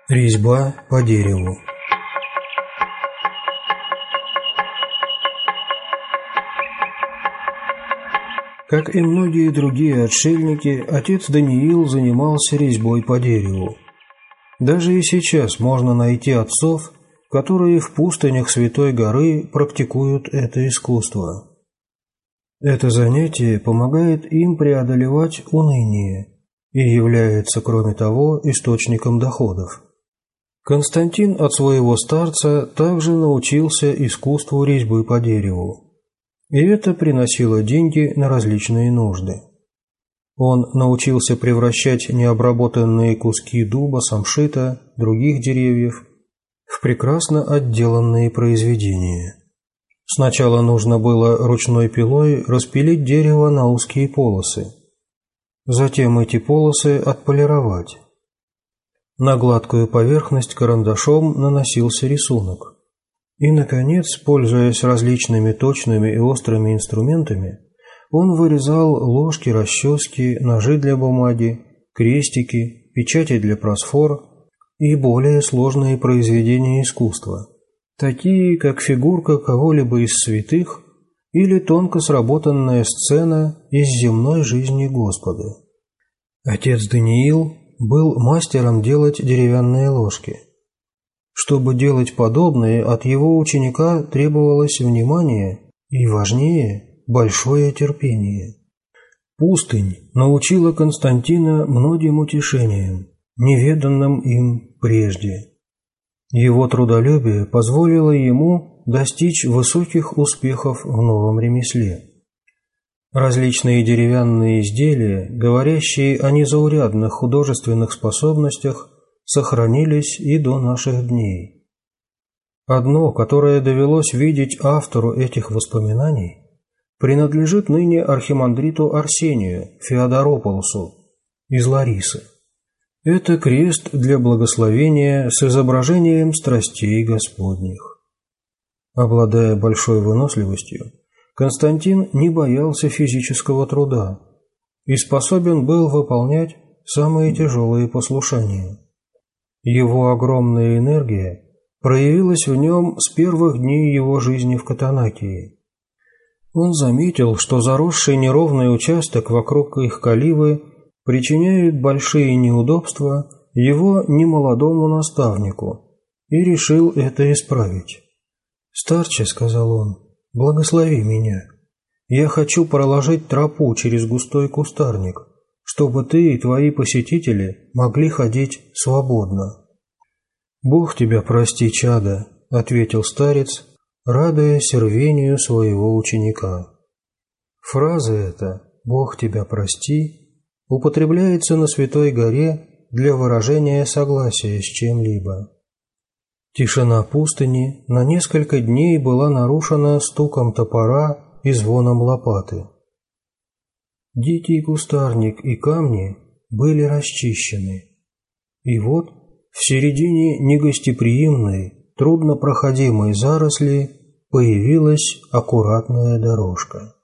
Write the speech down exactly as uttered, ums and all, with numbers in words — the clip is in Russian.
Резьба по дереву. Как и многие другие отшельники, отец Даниил занимался резьбой по дереву. Даже и сейчас можно найти отцов, которые в пустынях Святой горы практикуют это искусство. Это занятие помогает им преодолевать уныние и является, кроме того, источником доходов. Константин от своего старца также научился искусству резьбы по дереву, и это приносило деньги на различные нужды. Он научился превращать необработанные куски дуба, самшита, других деревьев в прекрасно отделанные произведения. Сначала нужно было ручной пилой распилить дерево на узкие полосы, затем эти полосы отполировать. На гладкую поверхность карандашом наносился рисунок. И, наконец, пользуясь различными точными и острыми инструментами, он вырезал ложки, расчески, ножи для бумаги, крестики, печати для просфор и более сложные произведения искусства, такие как фигурка кого-либо из святых или тонко сработанная сцена из земной жизни Господа. Отец Даниил был мастером делать деревянные ложки. Чтобы делать подобные, от его ученика требовалось внимание и, важнее, большое терпение. Пустынь научила Константина многим утешениям, неведанным им прежде. Его трудолюбие позволило ему достичь высоких успехов в новом ремесле. Различные деревянные изделия, говорящие о незаурядных художественных способностях, сохранились и до наших дней. Одно, которое довелось видеть автору этих воспоминаний, принадлежит ныне архимандриту Арсению Феодорополусу из Ларисы. Это крест для благословения с изображением страстей Господних. Обладая большой выносливостью, Константин не боялся физического труда и способен был выполнять самые тяжелые послушания. Его огромная энергия проявилась в нем с первых дней его жизни в Катанакии. Он заметил, что заросший неровный участок вокруг их каливы причиняет большие неудобства его немолодому наставнику, и решил это исправить. «Старче, — сказал он, — благослови меня. Я хочу проложить тропу через густой кустарник, чтобы ты и твои посетители могли ходить свободно». «Бог тебя прости, чадо, — ответил старец, радуясь рвению своего ученика». Фраза эта «Бог тебя прости» употребляется на Святой горе для выражения согласия с чем-либо. Тишина пустыни на несколько дней была нарушена стуком топора и звоном лопаты. Дикий кустарник и камни были расчищены, и вот в середине негостеприимной, труднопроходимой заросли появилась аккуратная дорожка.